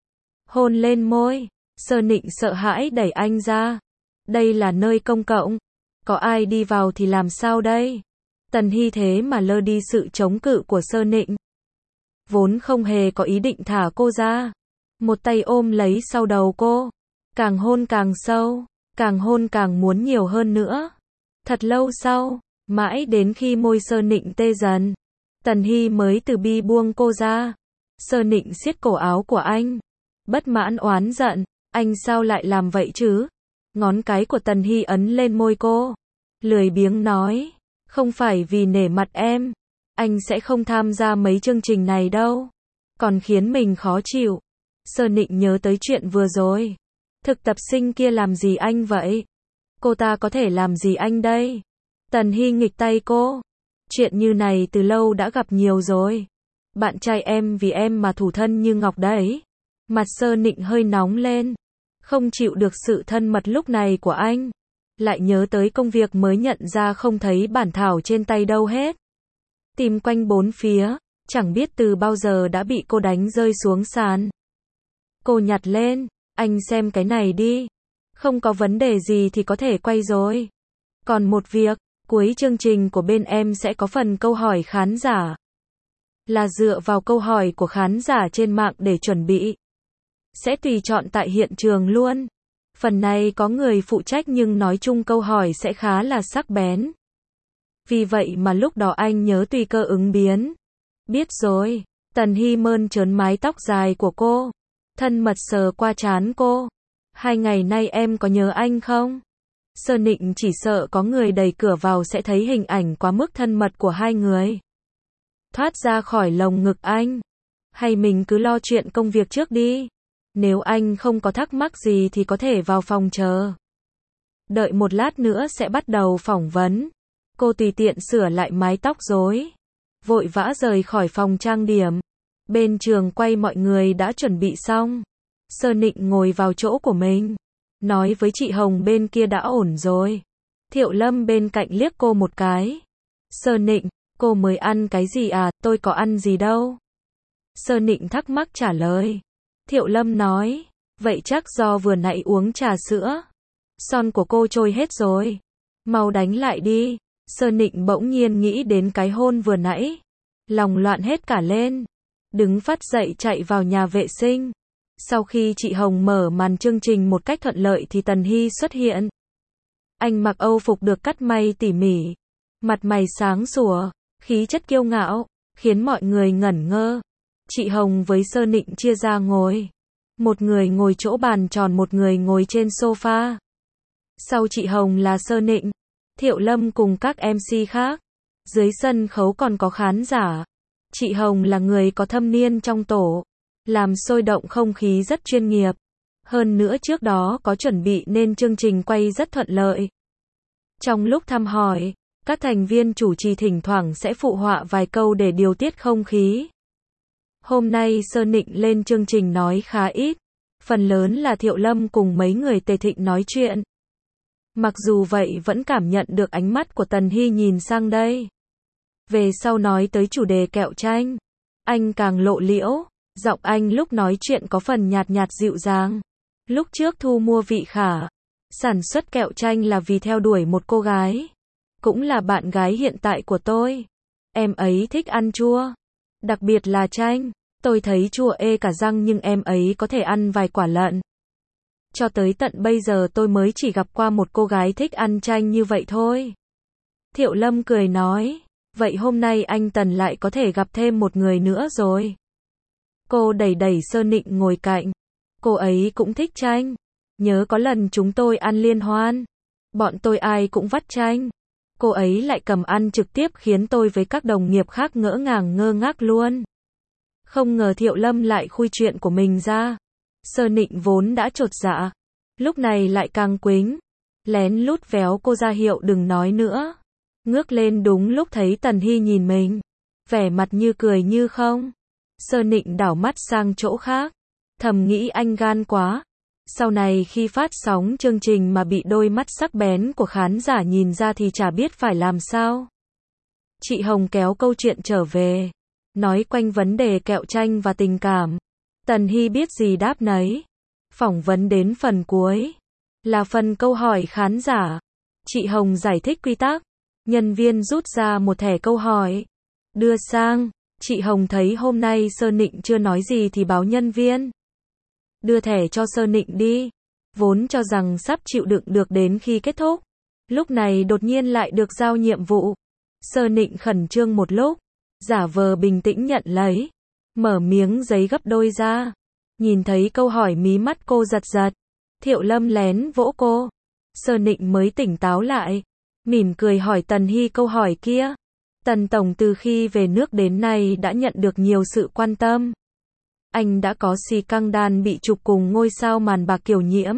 Hôn lên môi, Sơ Nịnh sợ hãi đẩy anh ra. Đây là nơi công cộng, có ai đi vào thì làm sao đây? Tần Hy thế mà lơ đi sự chống cự của Sơ Nịnh. Vốn không hề có ý định thả cô ra. Một tay ôm lấy sau đầu cô. Càng hôn càng sâu, càng hôn càng muốn nhiều hơn nữa. Thật lâu sau, mãi đến khi môi Sơ Nịnh tê dần, Tần Hy mới từ bi buông cô ra. Sơ Nịnh siết cổ áo của anh. Bất mãn oán giận, anh sao lại làm vậy chứ? Ngón cái của Tần Hy ấn lên môi cô. Lười biếng nói, không phải vì nể mặt em, anh sẽ không tham gia mấy chương trình này đâu. Còn khiến mình khó chịu. Sơ Nịnh nhớ tới chuyện vừa rồi. Thực tập sinh kia làm gì anh vậy? Cô ta có thể làm gì anh đây? Tần Hy nghịch tay cô. Chuyện như này từ lâu đã gặp nhiều rồi. Bạn trai em vì em mà thủ thân như ngọc đấy. Mặt Sơ Nịnh hơi nóng lên. Không chịu được sự thân mật lúc này của anh. Lại nhớ tới công việc mới nhận ra không thấy bản thảo trên tay đâu hết. Tìm quanh bốn phía, chẳng biết từ bao giờ đã bị cô đánh rơi xuống sàn. Cô nhặt lên, anh xem cái này đi. Không có vấn đề gì thì có thể quay rồi. Còn một việc, cuối chương trình của bên em sẽ có phần câu hỏi khán giả. Là dựa vào câu hỏi của khán giả trên mạng để chuẩn bị. Sẽ tùy chọn tại hiện trường luôn. Phần này có người phụ trách nhưng nói chung câu hỏi sẽ khá là sắc bén. Vì vậy mà lúc đó anh nhớ tùy cơ ứng biến. Biết rồi. Tần Hy mơn trớn mái tóc dài của cô. Thân mật sờ qua trán cô. Hai ngày nay em có nhớ anh không? Sơ Nịnh chỉ sợ có người đẩy cửa vào sẽ thấy hình ảnh quá mức thân mật của hai người. Thoát ra khỏi lồng ngực anh. Hay mình cứ lo chuyện công việc trước đi. Nếu anh không có thắc mắc gì thì có thể vào phòng chờ. Đợi một lát nữa sẽ bắt đầu phỏng vấn. Cô tùy tiện sửa lại mái tóc rối. Vội vã rời khỏi phòng trang điểm. Bên trường quay mọi người đã chuẩn bị xong. Sơ Nịnh ngồi vào chỗ của mình. Nói với chị Hồng bên kia đã ổn rồi. Thiệu Lâm bên cạnh liếc cô một cái. Sơ Nịnh, cô mới ăn cái gì à, tôi có ăn gì đâu. Sơ Nịnh thắc mắc trả lời. Thiệu Lâm nói, vậy chắc do vừa nãy uống trà sữa. Son của cô trôi hết rồi. Mau đánh lại đi. Sơ Nịnh bỗng nhiên nghĩ đến cái hôn vừa nãy. Lòng loạn hết cả lên. Đứng phát dậy chạy vào nhà vệ sinh. Sau khi chị Hồng mở màn chương trình một cách thuận lợi thì Tần Hy xuất hiện. Anh mặc âu phục được cắt may tỉ mỉ. Mặt mày sáng sủa, khí chất kiêu ngạo, khiến mọi người ngẩn ngơ. Chị Hồng với Sơ Nịnh chia ra ngồi. Một người ngồi chỗ bàn tròn, một người ngồi trên sofa. Sau chị Hồng là Sơ Nịnh, Thiệu Lâm cùng các em xê khác. Dưới sân khấu còn có khán giả. Chị Hồng là người có thâm niên trong tổ. Làm sôi động không khí rất chuyên nghiệp. Hơn nữa trước đó có chuẩn bị nên chương trình quay rất thuận lợi. Trong lúc thăm hỏi, các thành viên chủ trì thỉnh thoảng sẽ phụ họa vài câu để điều tiết không khí. Hôm nay Sơ Nịnh lên chương trình nói khá ít. Phần lớn là Thiệu Lâm cùng mấy người Tề Thịnh nói chuyện. Mặc dù vậy vẫn cảm nhận được ánh mắt của Tần Hy nhìn sang đây. Về sau nói tới chủ đề kẹo chanh. Anh càng lộ liễu. Giọng anh lúc nói chuyện có phần nhạt nhạt dịu dàng. Lúc trước thu mua vị khả. Sản xuất kẹo chanh là vì theo đuổi một cô gái. Cũng là bạn gái hiện tại của tôi. Em ấy thích ăn chua. Đặc biệt là chanh. Tôi thấy chua ê cả răng nhưng em ấy có thể ăn vài quả lận. Cho tới tận bây giờ tôi mới chỉ gặp qua một cô gái thích ăn chanh như vậy thôi. Thiệu Lâm cười nói, vậy hôm nay anh Tần lại có thể gặp thêm một người nữa rồi. Cô đẩy đẩy Sơ Nịnh ngồi cạnh. Cô ấy cũng thích chanh. Nhớ có lần chúng tôi ăn liên hoan. Bọn tôi ai cũng vắt chanh. Cô ấy lại cầm ăn trực tiếp khiến tôi với các đồng nghiệp khác ngỡ ngàng ngơ ngác luôn. Không ngờ Thiệu Lâm lại khui chuyện của mình ra. Sơ Nịnh vốn đã chột dạ. Lúc này lại càng quính. Lén lút véo cô ra hiệu đừng nói nữa. Ngước lên đúng lúc thấy Tần Hy nhìn mình. Vẻ mặt như cười như không. Sơ Nịnh đảo mắt sang chỗ khác. Thầm nghĩ anh gan quá. Sau này khi phát sóng chương trình mà bị đôi mắt sắc bén của khán giả nhìn ra thì chả biết phải làm sao. Chị Hồng kéo câu chuyện trở về. Nói quanh vấn đề kẹo chanh và tình cảm. Tần Hy biết gì đáp nấy. Phỏng vấn đến phần cuối. Là phần câu hỏi khán giả. Chị Hồng giải thích quy tắc. Nhân viên rút ra một thẻ câu hỏi. Đưa sang. Chị Hồng thấy hôm nay Sơ Nịnh chưa nói gì thì báo nhân viên. Đưa thẻ cho Sơ Nịnh đi. Vốn cho rằng sắp chịu đựng được đến khi kết thúc. Lúc này đột nhiên lại được giao nhiệm vụ. Sơ Nịnh khẩn trương một lúc. Giả vờ bình tĩnh nhận lấy. Mở miếng giấy gấp đôi ra. Nhìn thấy câu hỏi mí mắt cô giật giật. Thiệu Lâm lén vỗ cô. Sơ Nịnh mới tỉnh táo lại. Mỉm cười hỏi Tần Hy câu hỏi kia. Tần Tổng từ khi về nước đến nay đã nhận được nhiều sự quan tâm. Anh đã có xì căng đan bị chụp cùng ngôi sao màn bạc Kiều Nhiễm.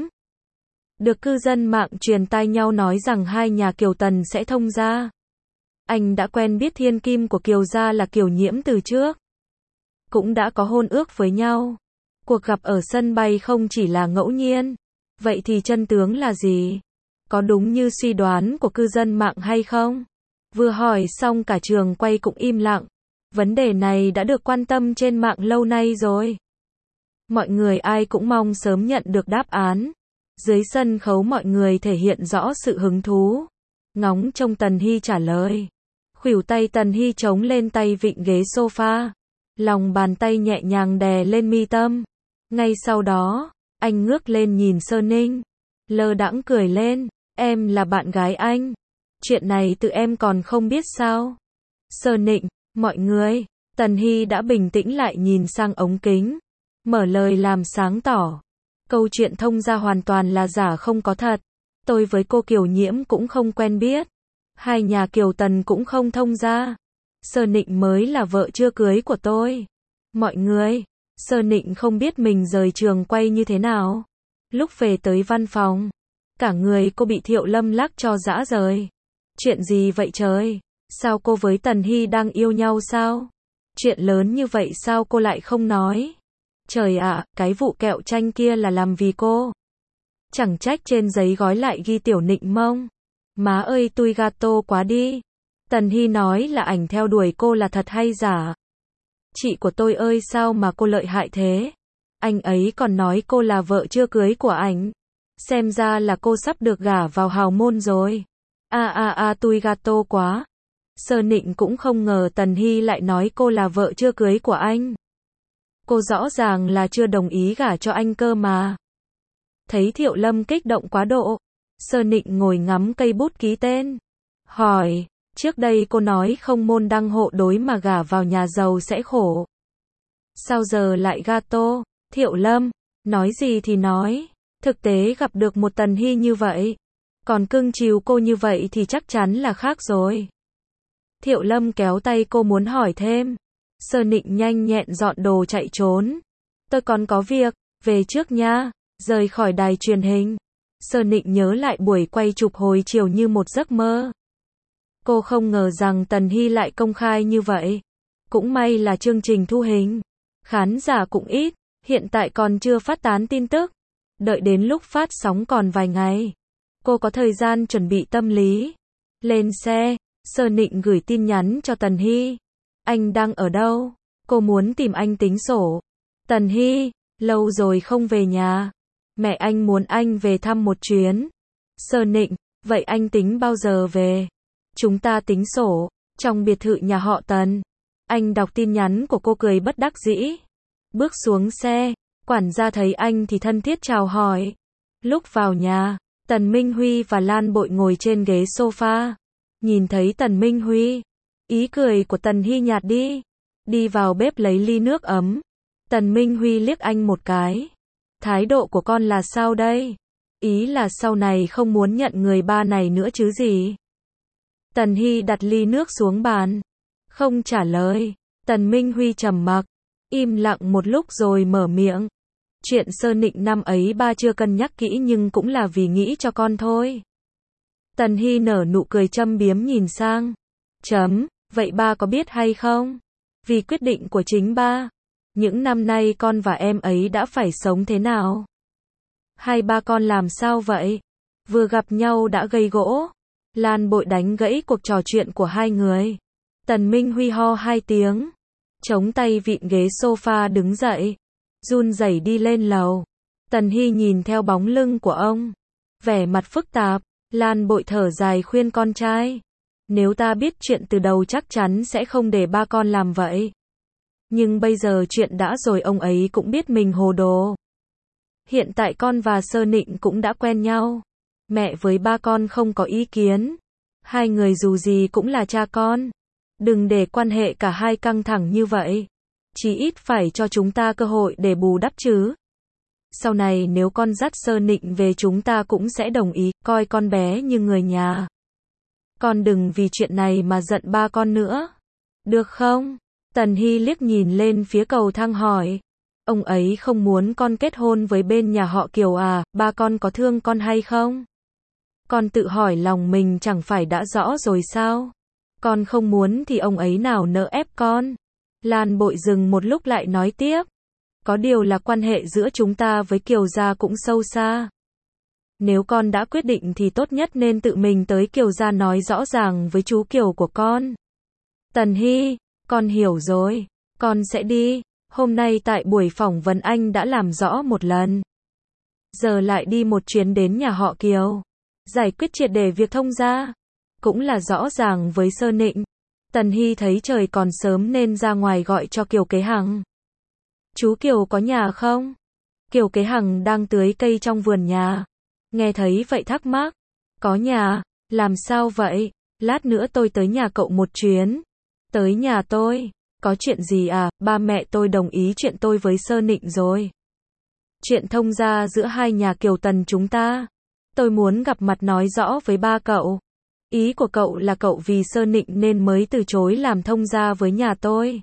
Được cư dân mạng truyền tai nhau nói rằng hai nhà Kiều Tần sẽ thông gia. Anh đã quen biết thiên kim của Kiều gia là Kiều Nhiễm từ trước. Cũng đã có hôn ước với nhau. Cuộc gặp ở sân bay không chỉ là ngẫu nhiên. Vậy thì chân tướng là gì? Có đúng như suy đoán của cư dân mạng hay không? Vừa hỏi xong cả trường quay cũng im lặng. Vấn đề này đã được quan tâm trên mạng lâu nay rồi. Mọi người ai cũng mong sớm nhận được đáp án. Dưới sân khấu mọi người thể hiện rõ sự hứng thú. Ngóng trông Tần Hy trả lời. Khuỷu tay Tần Hy chống lên tay vịn ghế sofa. Lòng bàn tay nhẹ nhàng đè lên mi tâm. Ngay sau đó, anh ngước lên nhìn Sơ Ninh. Lơ đãng cười lên. Em là bạn gái anh. Chuyện này tự em còn không biết sao? Sơ Nịnh, mọi người. Tần Hy đã bình tĩnh lại nhìn sang ống kính. Mở lời làm sáng tỏ. Câu chuyện thông gia hoàn toàn là giả không có thật. Tôi với cô Kiều Nhiễm cũng không quen biết. Hai nhà Kiều Tần cũng không thông gia. Sơ Nịnh mới là vợ chưa cưới của tôi. Mọi người. Sơ Nịnh không biết mình rời trường quay như thế nào. Lúc về tới văn phòng. Cả người cô bị Thiệu Lâm lắc cho rã rời. Chuyện gì vậy trời? Sao cô với Tần Hy đang yêu nhau sao? Chuyện lớn như vậy sao cô lại không nói? Trời ạ, cái vụ kẹo chanh kia là làm vì cô. Chẳng trách trên giấy gói lại ghi Tiểu Nịnh mông. Má ơi tui gato quá đi. Tần Hy nói là ảnh theo đuổi cô là thật hay giả? Chị của tôi ơi sao mà cô lợi hại thế? Anh ấy còn nói cô là vợ chưa cưới của ảnh. Xem ra là cô sắp được gả vào hào môn rồi. A a a tui gato quá. Sơ Nịnh cũng không ngờ Tần Hy lại nói cô là vợ chưa cưới của anh. Cô rõ ràng là chưa đồng ý gả cho anh cơ mà. Thấy Thiệu Lâm kích động quá độ. Sơ Nịnh ngồi ngắm cây bút ký tên. Hỏi, trước đây cô nói không môn đăng hộ đối mà gả vào nhà giàu sẽ khổ. Sao giờ lại gato? Thiệu Lâm, nói gì thì nói. Thực tế gặp được một Tần Hy như vậy. Còn cưng chiều cô như vậy thì chắc chắn là khác rồi. Thiệu Lâm kéo tay cô muốn hỏi thêm. Sơ Nịnh nhanh nhẹn dọn đồ chạy trốn. Tôi còn có việc, về trước nha. Rời khỏi đài truyền hình. Sơ Nịnh nhớ lại buổi quay chụp hồi chiều như một giấc mơ. Cô không ngờ rằng Tần Hy lại công khai như vậy. Cũng may là chương trình thu hình. Khán giả cũng ít, hiện tại còn chưa phát tán tin tức. Đợi đến lúc phát sóng còn vài ngày. Cô có thời gian chuẩn bị tâm lý. Lên xe, Sơ Nịnh gửi tin nhắn cho Tần Hy. Anh đang ở đâu? Cô muốn tìm anh tính sổ. Tần Hy, lâu rồi không về nhà. Mẹ anh muốn anh về thăm một chuyến. Sơ Nịnh, vậy anh tính bao giờ về? Chúng ta tính sổ, trong biệt thự nhà họ Tần. Anh đọc tin nhắn của cô cười bất đắc dĩ. Bước xuống xe, quản gia thấy anh thì thân thiết chào hỏi. Lúc vào nhà, Tần Minh Huy và Lan Bội ngồi trên ghế sofa. Nhìn thấy Tần Minh Huy, ý cười của Tần Hy nhạt đi. Đi vào bếp lấy ly nước ấm. Tần Minh Huy liếc anh một cái. Thái độ của con là sao đây? Ý là sau này không muốn nhận người ba này nữa chứ gì? Tần Hy đặt ly nước xuống bàn. Không trả lời. Tần Minh Huy trầm mặc. Im lặng một lúc rồi mở miệng. Chuyện Sơ Nịnh năm ấy ba chưa cân nhắc kỹ nhưng cũng là vì nghĩ cho con thôi. Tần Hy nở nụ cười châm biếm nhìn sang. Chấm, vậy ba có biết hay không? Vì quyết định của chính ba. Những năm nay con và em ấy đã phải sống thế nào? Hai ba con làm sao vậy? Vừa gặp nhau đã gây gỗ. Lan Bội đánh gãy cuộc trò chuyện của hai người. Tần Minh Huy ho hai tiếng. Chống tay vịn ghế sofa đứng dậy. Run rẩy đi lên lầu. Tần Hy nhìn theo bóng lưng của ông. Vẻ mặt phức tạp. Lan Bội thở dài khuyên con trai. Nếu ta biết chuyện từ đầu chắc chắn sẽ không để ba con làm vậy. Nhưng bây giờ chuyện đã rồi ông ấy cũng biết mình hồ đồ. Hiện tại con và Sơ Nịnh cũng đã quen nhau. Mẹ với ba con không có ý kiến. Hai người dù gì cũng là cha con. Đừng để quan hệ cả hai căng thẳng như vậy. Chí ít phải cho chúng ta cơ hội để bù đắp chứ. Sau này nếu con dắt Sơ Nịnh về chúng ta cũng sẽ đồng ý, coi con bé như người nhà. Con đừng vì chuyện này mà giận ba con nữa. Được không? Tần Hy liếc nhìn lên phía cầu thang hỏi. Ông ấy không muốn con kết hôn với bên nhà họ Kiều à, ba con có thương con hay không? Con tự hỏi lòng mình chẳng phải đã rõ rồi sao? Con không muốn thì ông ấy nào nỡ ép con? Lan Bội dừng một lúc lại nói tiếp. Có điều là quan hệ giữa chúng ta với Kiều gia cũng sâu xa. Nếu con đã quyết định thì tốt nhất nên tự mình tới Kiều gia nói rõ ràng với chú Kiều của con. Tần Hy, con hiểu rồi, con sẽ đi. Hôm nay tại buổi phỏng vấn anh đã làm rõ một lần. Giờ lại đi một chuyến đến nhà họ Kiều. Giải quyết triệt để việc thông gia. Cũng là rõ ràng với Sơ Nịnh. Tần Hy thấy trời còn sớm nên ra ngoài gọi cho Kiều Kế Hằng. Chú Kiều có nhà không? Kiều Kế Hằng đang tưới cây trong vườn nhà. Nghe thấy vậy thắc mắc. Có nhà, làm sao vậy? Lát nữa tôi tới nhà cậu một chuyến. Tới nhà tôi? Có chuyện gì à? Ba mẹ tôi đồng ý chuyện tôi với Sơ Nịnh rồi. Chuyện thông gia giữa hai nhà Kiều Tần chúng ta. Tôi muốn gặp mặt nói rõ với ba cậu. Ý của cậu là cậu vì Sơ Nịnh nên mới từ chối làm thông gia với nhà tôi.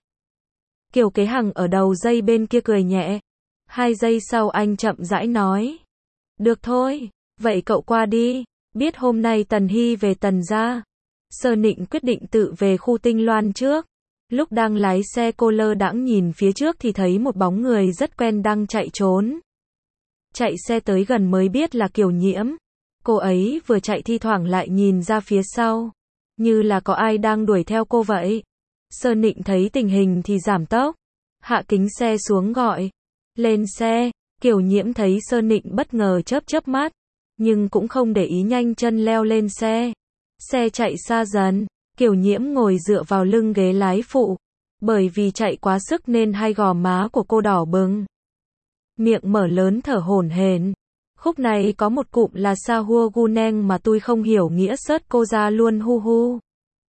Kiều Kế Hằng ở đầu dây bên kia cười nhẹ. Hai giây sau anh chậm rãi nói. Được thôi, vậy cậu qua đi. Biết hôm nay Tần Hy về Tần gia. Sơ Nịnh quyết định tự về khu Tinh Loan trước. Lúc đang lái xe cô lơ đãng nhìn phía trước thì thấy một bóng người rất quen đang chạy trốn. Chạy xe tới gần mới biết là Kiều Nhiễm. Cô ấy vừa chạy thi thoảng lại nhìn ra phía sau. Như là có ai đang đuổi theo cô vậy. Sơ Nịnh thấy tình hình thì giảm tốc. Hạ kính xe xuống gọi. Lên xe. Kiều Nhiễm thấy Sơ Nịnh bất ngờ chớp chớp mắt. Nhưng cũng không để ý nhanh chân leo lên xe. Xe chạy xa dần. Kiều Nhiễm ngồi dựa vào lưng ghế lái phụ. Bởi vì chạy quá sức nên hai gò má của cô đỏ bừng. Miệng mở lớn thở hổn hển. Khúc này có một cụm là sa hua gu neng mà tôi không hiểu nghĩa sớt cô ra luôn hu hu.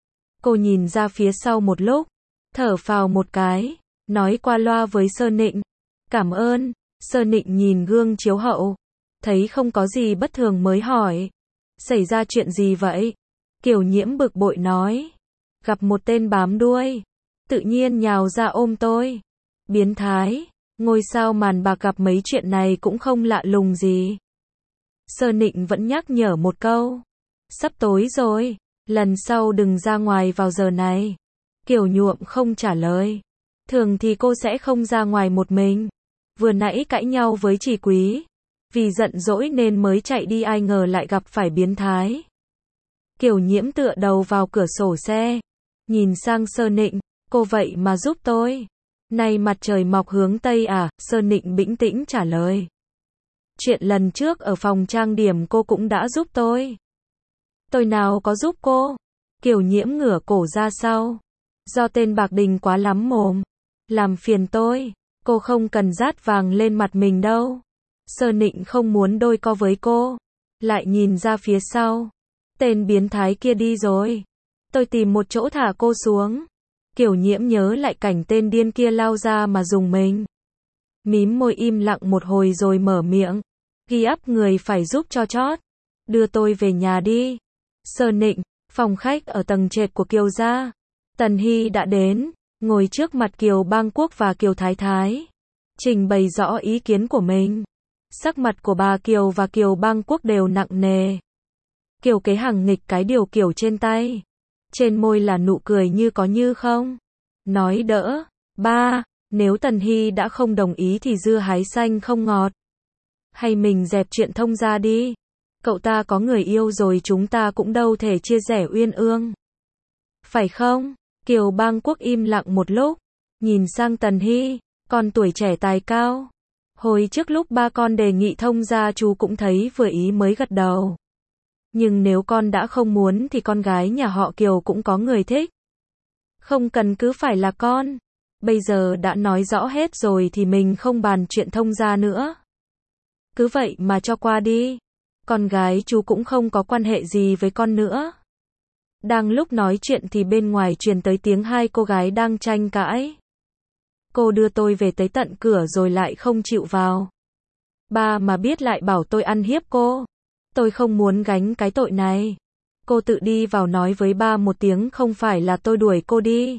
Cô nhìn ra phía sau một lúc. Thở phào một cái. Nói qua loa với Sơ Nịnh. Cảm ơn. Sơ Nịnh nhìn gương chiếu hậu. Thấy không có gì bất thường mới hỏi. Xảy ra chuyện gì vậy? Kiều Nhiễm bực bội nói. Gặp một tên bám đuôi. Tự nhiên nhào ra ôm tôi. Biến thái. Ngôi sao màn bạc gặp mấy chuyện này cũng không lạ lùng gì. Sơ Nịnh vẫn nhắc nhở một câu. Sắp tối rồi. Lần sau đừng ra ngoài vào giờ này. Kiều Nhuộm không trả lời. Thường thì cô sẽ không ra ngoài một mình. Vừa nãy cãi nhau với Chỉ Quý. Vì giận dỗi nên mới chạy đi ai ngờ lại gặp phải biến thái. Kiều Nhiễm tựa đầu vào cửa sổ xe. Nhìn sang Sơ Nịnh. Cô vậy mà giúp tôi. Nay mặt trời mọc hướng Tây à? Sơ Nịnh bĩnh tĩnh trả lời. Chuyện lần trước ở phòng trang điểm cô cũng đã giúp tôi. Tôi nào có giúp cô? Kiều Nhiễm ngửa cổ ra sau. Do tên Bạc Đình quá lắm mồm. Làm phiền tôi. Cô không cần rát vàng lên mặt mình đâu. Sơ Nịnh không muốn đôi co với cô. Lại nhìn ra phía sau. Tên biến thái kia đi rồi. Tôi tìm một chỗ thả cô xuống. Kiều Nhiễm nhớ lại cảnh tên điên kia lao ra mà dùng mình. Mím môi im lặng một hồi rồi mở miệng. Ghi ấp người phải giúp cho chót. Đưa tôi về nhà đi. Sơ Nịnh, phòng khách ở tầng trệt của Kiều gia. Tần Hy đã đến, ngồi trước mặt Kiều Bang Quốc và Kiều Thái Thái. Trình bày rõ ý kiến của mình. Sắc mặt của bà Kiều và Kiều Bang Quốc đều nặng nề. Kiều Kế Hằng nghịch cái điều kiểu trên tay. Trên môi là nụ cười như có như không. Nói đỡ, ba, nếu Tần Hy đã không đồng ý thì dưa hái xanh không ngọt. Hay mình dẹp chuyện thông ra đi. Cậu ta có người yêu rồi, chúng ta cũng đâu thể chia rẽ uyên ương. Phải không? Kiều Bang Quốc im lặng một lúc. Nhìn sang Tần Hy, con tuổi trẻ tài cao. Hồi trước lúc ba con đề nghị thông ra chú cũng thấy vừa ý mới gật đầu. Nhưng nếu con đã không muốn thì con gái nhà họ Kiều cũng có người thích. Không cần cứ phải là con. Bây giờ đã nói rõ hết rồi thì mình không bàn chuyện thông gia nữa. Cứ vậy mà cho qua đi. Con gái chú cũng không có quan hệ gì với con nữa. Đang lúc nói chuyện thì bên ngoài truyền tới tiếng hai cô gái đang tranh cãi. Cô đưa tôi về tới tận cửa rồi lại không chịu vào. Ba mà biết lại bảo tôi ăn hiếp cô. Tôi không muốn gánh cái tội này. Cô tự đi vào nói với ba một tiếng, không phải là tôi đuổi cô đi.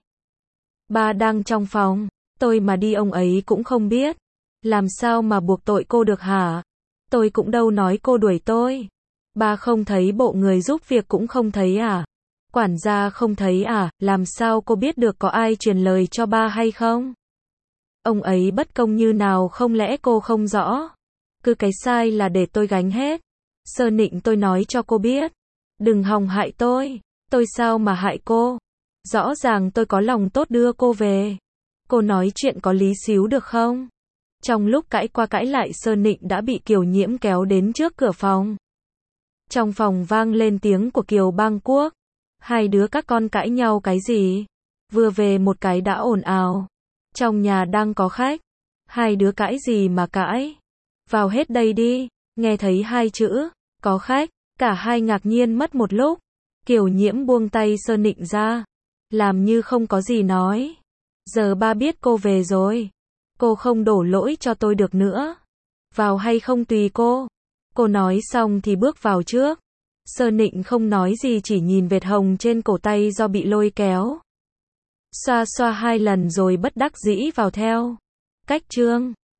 Ba đang trong phòng, tôi mà đi ông ấy cũng không biết. Làm sao mà buộc tội cô được hả? Tôi cũng đâu nói cô đuổi tôi. Ba không thấy bộ người giúp việc cũng không thấy à? Quản gia không thấy à? Làm sao cô biết được có ai truyền lời cho ba hay không? Ông ấy bất công như nào, không lẽ cô không rõ? Cứ cái sai là để tôi gánh hết. Sơ Nịnh, tôi nói cho cô biết. Đừng hòng hại tôi. Tôi sao mà hại cô? Rõ ràng tôi có lòng tốt đưa cô về. Cô nói chuyện có lý xíu được không? Trong lúc cãi qua cãi lại, Sơ Nịnh đã bị Kiều Nhiễm kéo đến trước cửa phòng. Trong phòng vang lên tiếng của Kiều Bang Quốc. Hai đứa các con cãi nhau cái gì? Vừa về một cái đã ồn ào. Trong nhà đang có khách. Hai đứa cãi gì mà cãi? Vào hết đây đi. Nghe thấy hai chữ, có khách, cả hai ngạc nhiên mất một lúc. Kiều Nhiễm buông tay Sơ Nịnh ra. Làm như không có gì nói. Giờ ba biết cô về rồi. Cô không đổ lỗi cho tôi được nữa. Vào hay không tùy cô. Cô nói xong thì bước vào trước. Sơ Nịnh không nói gì, chỉ nhìn vệt hồng trên cổ tay do bị lôi kéo. Xoa xoa hai lần rồi bất đắc dĩ vào theo. Cách chương